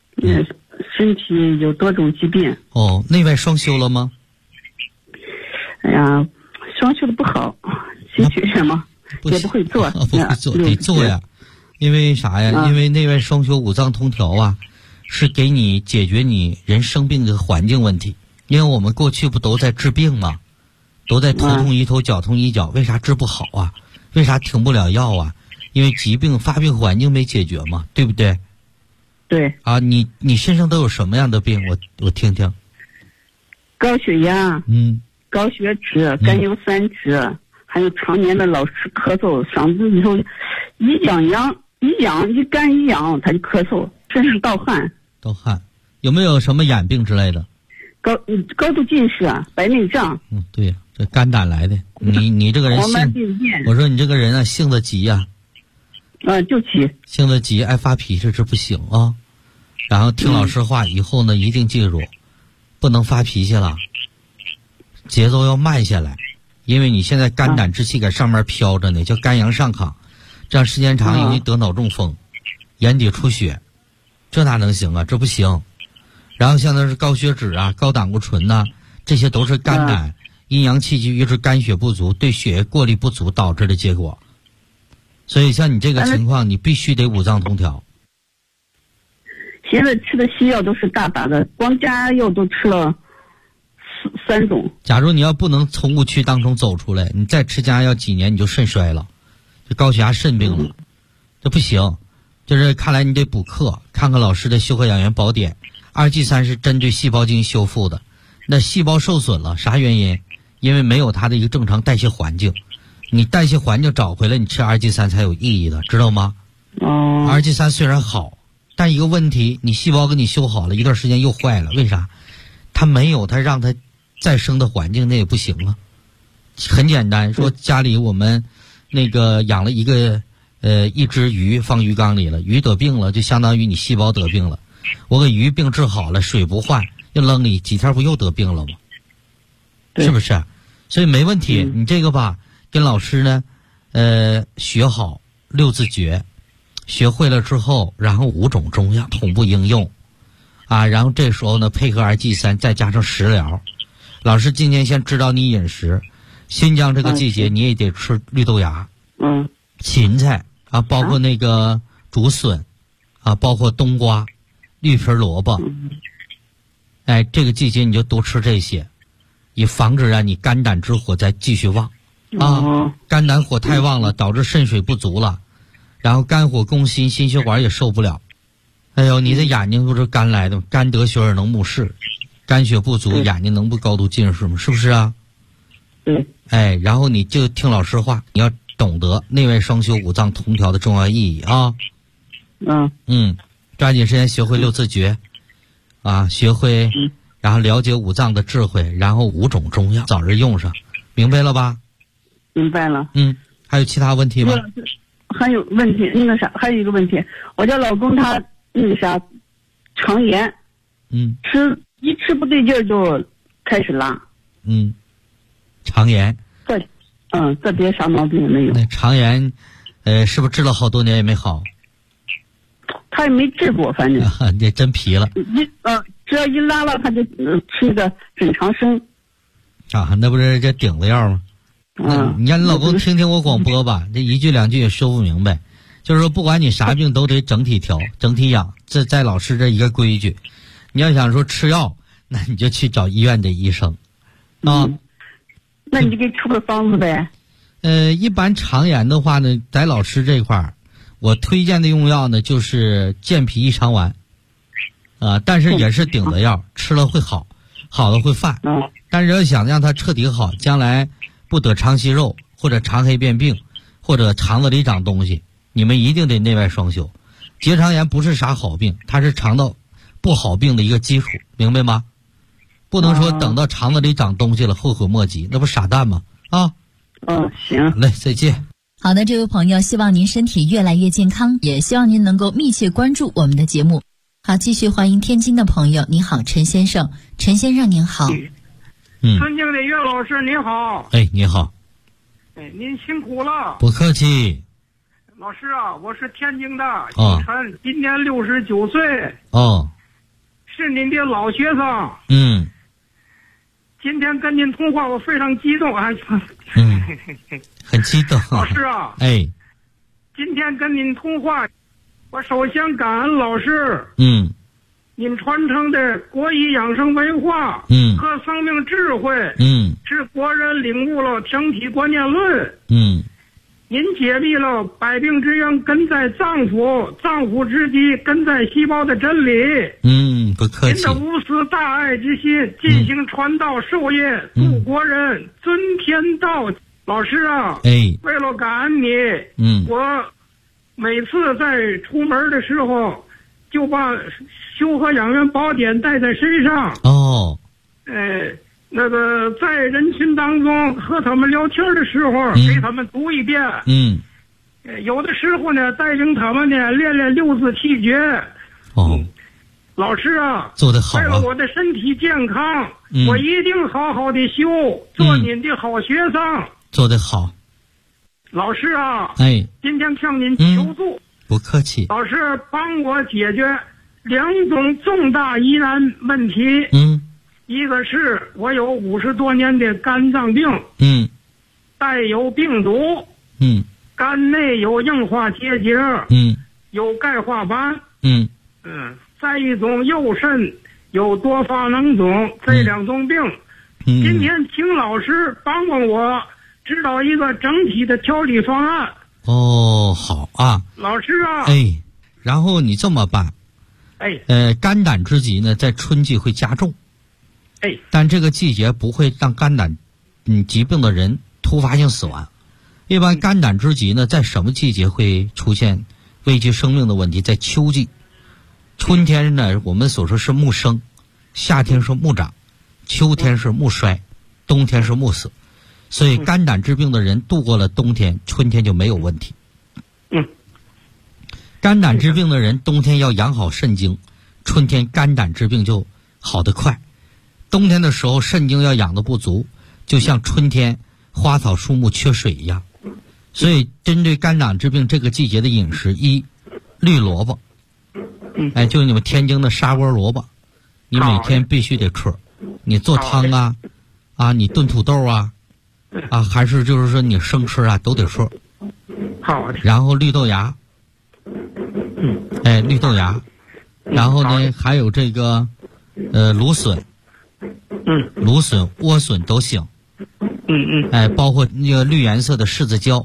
身体有多种疾病。 哦，内外双修了吗？ 哎呀，双休的不好，学什么也不会做， 不会做得做呀。因为啥呀？因为内外双修五脏通调啊，是给你解决你人生病的环境问题。因为我们过去不都在治病吗？都在头痛医头，脚痛医脚，为啥治不好啊？为啥停不了药啊？因为疾病发病环境没解决嘛，对不对？ 对。 啊，你身上都有什么样的病？我听听。 高血压，高血脂，甘油三酯，还有常年的老是咳嗽，嗓子里头一干一痒，他就咳嗽，身上盗汗。盗汗， 有没有什么眼病之类的？ 高度近视啊，白内障。 对呀，这肝胆来的。你这个人我说你这个人啊，性子急呀。 就急。性子急，爱发脾气，这不行啊。然后听老师话，以后呢一定记住，不能发脾气了，节奏要慢下来，因为你现在肝胆之气在上面飘着呢，叫肝阳上亢，这样时间长容易得脑中风，眼底出血，这哪能行啊？这不行。然后像那是高血脂啊、高胆固醇呐，这些都是肝胆阴阳气机抑制肝血不足，对血液过滤不足导致的结果。所以像你这个情况，你必须得五脏通调。 现在吃的西药都是大把的，光加药都吃了3种。 假如你要不能从误区当中走出来，你再吃加药几年你就肾衰了，就高血压肾病了，这不行。就是看来你得补课，看看老师的《修和养元宝典》，2G3是针对细胞进行修复的。那细胞受损了，啥原因？因为没有它的一个正常代谢环境。你代谢环境找回来，你吃 2G3 才有意义的，知道吗？2G3 虽然好，但一个问题，你细胞给你修好了，一段时间又坏了，为啥？它没有它让它再生的环境，那也不行啊。很简单，说家里我们那个养了一只鱼放鱼缸里了，鱼得病了，就相当于你细胞得病了。我给鱼病治好了，水不换，又扔里，几天不又得病了吗？是不是？所以没问题。你这个吧，跟老师呢，学好6字诀，学会了之后，然后5种中药同步应用，啊，然后这时候呢，配合 2G3，再加上食疗。老师今天先指导你饮食，新疆这个季节你也得吃绿豆芽，芹菜啊，包括那个竹笋，啊，包括冬瓜、绿皮萝卜，哎，这个季节你就多吃这些，以防止让你肝胆之火再继续旺啊，肝胆火太旺了，导致肾水不足了，然后肝火攻心，心血管也受不了。哎呦，你的眼睛都是肝来的，肝得血而能目视，肝血不足，眼睛能不高度近视吗？是不是啊？哎，然后你就听老师话，你要懂得内外双修五脏同调的重要意义啊。抓紧时间学会6字诀，啊，学会，然后了解五脏的智慧，然后5种中药早日用上，明白了吧？ 明白了。 还有其他问题吗？ 还有问题，还有一个问题，我家老公他肠炎，吃不对劲儿就开始拉。 肠炎。 这别啥毛病也没有。 那肠炎，是不是治了好多年也没好？ 他也没治过，反正。 你真皮了。 只要一拉了，他就吃个枕长生。 啊，那不是这顶子药吗？你让你老公听听我广播吧，这1句2句也说不明白。就是说，不管你啥病，都得整体调、整体养，这在老师这一个规矩。你要想说吃药，那你就去找医院的医生，啊。 那你就给出个方子呗。 一般肠炎的话呢，在老师这块儿，我推荐的用药呢就是健脾益肠丸，但是也是顶子药，吃了会好，好了会犯。但是要想让它彻底好，将来不得肠息肉或者肠黑变病或者肠子里长东西，你们一定得内外双修。结肠炎不是啥好病，它是肠道不好病的一个基础，明白吗？不能说等到肠子里长东西了后悔莫及，那不傻蛋吗？啊。 行。 好嘞，再见。 好的，这位朋友，希望您身体越来越健康，也希望您能够密切关注我们的节目。好，继续欢迎天津的朋友，你好，陈先生。陈先生您好。 尊敬的岳老师您好。 哎，你好。 哎，您辛苦了。 不客气。 老师啊，我是天津的季晨，今年69岁。 是您的老学生。 今天跟您通话，我非常激动啊！ 很激动。 老师啊，今天跟您通话，我首先感恩老师。您传承的国医养生文化，和生命智慧，使国人领悟了天体观念论。您解密了百病之源根在脏腑，脏腑之基根在细胞的真理。 不客气。 您的无私大爱之心，进行传道授业，助国人，尊天道。老师啊，为了感恩你，我每次在出门的时候，就把修和养元宝典带在身上。那个在人群当中和他们聊天的时候，给他们读一遍。有的时候呢，带领他们呢练练六字气诀。老师啊， 做得好啊！ 为了我的身体健康，我一定好好的修，做您的好学生。 做得好。 老师啊，今天向您求助。 不客气。 老师帮我解决2种重大疑难问题。一个是我有50多年的肝脏病，带有病毒，肝内有硬化结节，有钙化斑，再一种右肾有多发囊肿，这2种病。今天请老师帮帮我指导一个整体的调理方案。 好啊， 老师啊， 然后你这么办，肝胆之疾呢，在春季会加重。但这个季节不会让肝胆疾病的人突发性死亡。一般肝胆之疾呢，在什么季节会出现危及生命的问题？在秋季。春天呢，我们所说是木生，夏天是木长，秋天是木衰，冬天是木死。所以肝胆之病的人度过了冬天，春天就没有问题。肝胆之病的人冬天要养好肾经，春天肝胆之病就好得快。冬天的时候肾经要养得不足，就像春天花草树木缺水一样。所以针对肝胆之病这个季节的饮食，绿萝卜，就是你们天津的砂锅萝卜，你每天必须得吃。你做汤啊，你炖土豆啊，还是就是说你生吃啊，都得吃。 好的。 然后绿豆芽，绿豆芽，然后呢还有这个芦笋。芦笋、莴笋都行。包括那个绿颜色的柿子椒。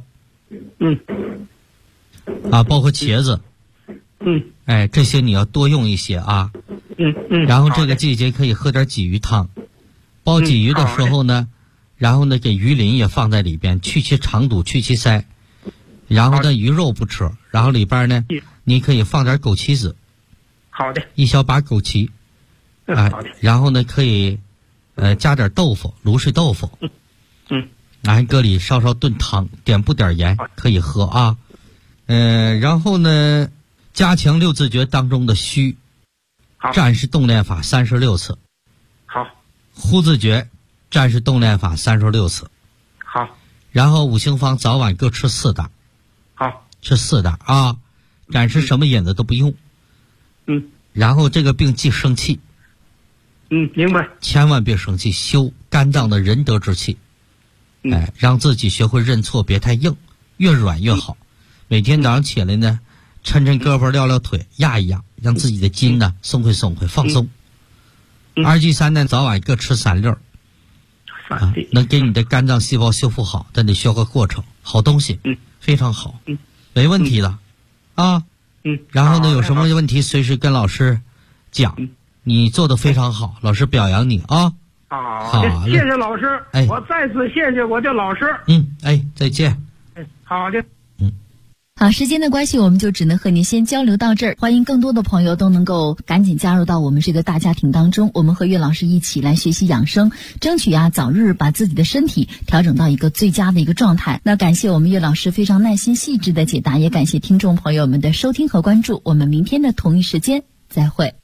包括茄子。这些你要多用一些啊。然后这个季节可以喝点鲫鱼汤。煲鲫鱼的时候呢，然后呢给鱼鳞也放在里边，去其肠堵，去其腮。然后呢鱼肉不吃，然后里边呢你可以放点枸杞子。 好的。 一小把枸杞。然后呢可以加点豆腐，卤水豆腐。搁里稍稍炖汤，点不点盐可以喝啊。然后呢加强六字诀当中的虚，战士动练法36次。 好。 呼字诀战士动练法36次。 好。 然后五行方早晚各吃4袋。 好。 吃4袋啊，暂时什么引子都不用。然后这个病忌生气。 明白。 千万别生气，修肝脏的仁德之气。让自己学会认错，别太硬，越软越好。每天早上起来呢，抻胳膊，撂腿，压一压，让自己的筋呢松快松快，放松。2剂3呢，早晚各吃3粒。能给你的肝脏细胞修复好，但得需要个过程。好东西，非常好，没问题的啊。然后呢，有什么问题随时跟老师讲。你做的非常好，老师表扬你啊！ 好，谢谢老师。我再次谢谢我的老师。 再见。 好的。 好，时间的关系，我们就只能和您先交流到这儿。欢迎更多的朋友都能够赶紧加入到我们这个大家庭当中，我们和岳老师一起来学习养生，争取早日把自己的身体调整到一个最佳的一个状态。那感谢我们岳老师非常耐心细致的解答，也感谢听众朋友们的收听和关注。我们明天的同一时间再会。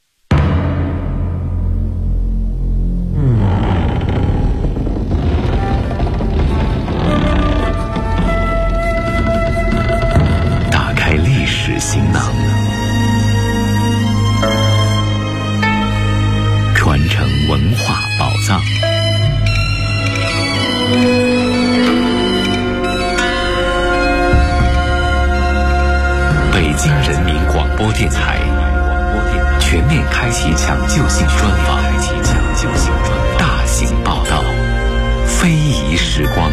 行囊，传承文化宝藏。 电台全面开启抢救性专访，大型报道，非遗时光。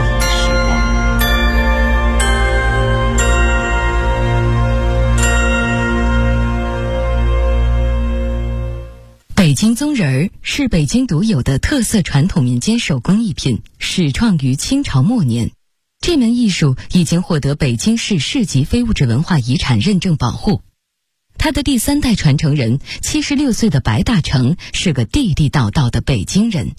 北京宗仁儿是北京独有的特色传统民间手工艺品，始创于清朝末年。这门艺术已经获得北京市市级非物质文化遗产认证保护。他的第3代传承人76岁的白大成是个地地道道的北京人。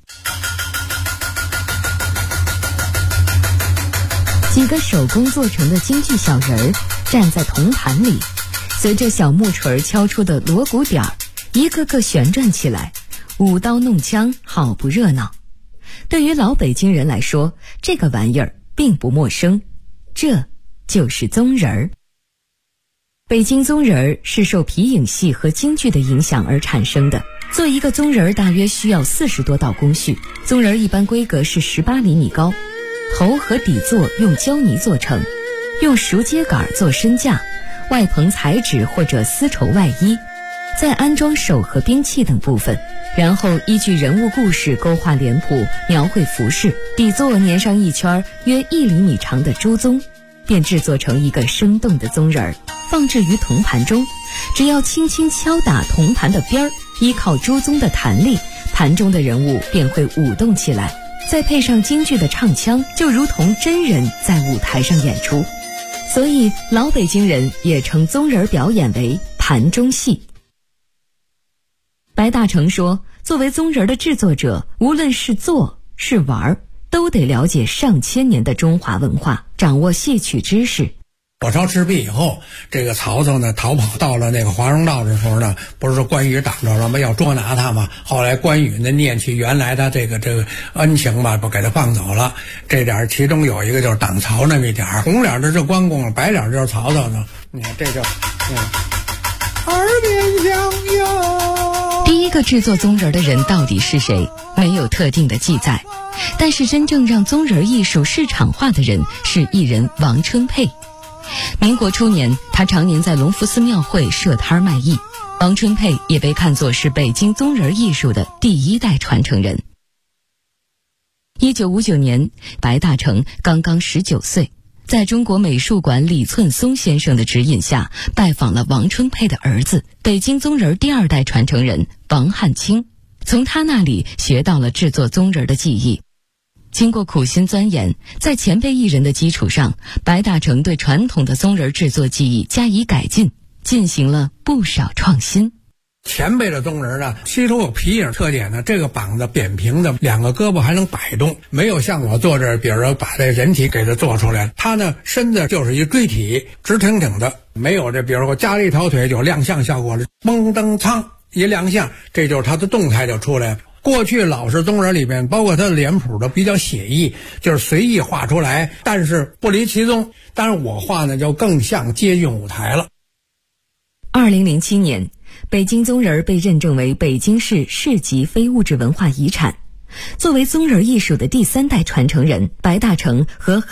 几个手工做成的京剧小人儿站在铜盘里，随着小木锤敲出的锣鼓点儿，一个个旋转起来，舞刀弄枪，好不热闹。对于老北京人来说，这个玩意儿并不陌生，这就是宗仁儿。北京宗仁儿是受皮影戏和京剧的影响而产生的。做一个宗仁儿大约需要40多道工序，宗仁儿一般规格是18厘米高，头和底座用胶泥做成，用熟秸秆做身架，外棚彩纸或者丝绸外衣，再安装手和兵器等部分，然后依据人物故事勾画脸谱，描绘服饰，底座粘上一圈约1厘米长的朱宗，便制作成一个生动的宗仁儿，放置于铜盘中。只要轻轻敲打铜盘的边儿，依靠朱宗的弹力，盘中的人物便会舞动起来，再配上京剧的唱腔，就如同真人在舞台上演出。所以老北京人也称宗仁儿表演为盘中戏。白大成说，作为宗仁儿的制作者，无论是做是玩，都得了解上千年的中华文化，掌握戏曲知识。 火烧赤壁以后，这个曹操呢逃跑到了那个华容道的时候呢，不是说关羽挡着了吗？要捉拿他嘛。后来关羽呢念起原来的这个恩情吧，不给他放走了。这点其中有一个就是挡曹那么一点，红脸的是关公，白脸就是曹操呢。你看这就耳边响哟。 第一个制作宗仁儿的人到底是谁？没有特定的记载，但是真正让宗仁儿艺术市场化的人是艺人王春佩。民国初年，他常年在隆福寺庙会设摊卖艺。王春佩也被看作是北京宗仁儿艺术的第1代传承人。1959年，白大成刚刚19岁，在中国美术馆李寸松先生的指引下，拜访了王春佩的儿子，北京宗仁儿第2代传承人王汉卿，从他那里学到了制作宗仁儿的技艺。经过苦心钻研，在前辈艺人的基础上，白大成对传统的宗仁儿制作技艺加以改进，进行了不少创新。 前辈的宗仁呢，其中有皮影特点呢，这个膀子扁平的，2个胳膊还能摆动，没有像我做这，比如说把这人体给它做出来，他呢身子就是一锥体，直挺挺的，没有这，比如说加了一条腿有亮相效果了，嘣噔苍一亮相，这就是他的动态就出来了。过去老式宗仁里面，包括他的脸谱都比较写意，就是随意画出来，但是不离其宗。但是我画呢，就更像接近舞台了。 2007年，北京宗仁被认证为北京市市级非物质文化遗产。作为宗仁艺术的第3代传承人，白大成和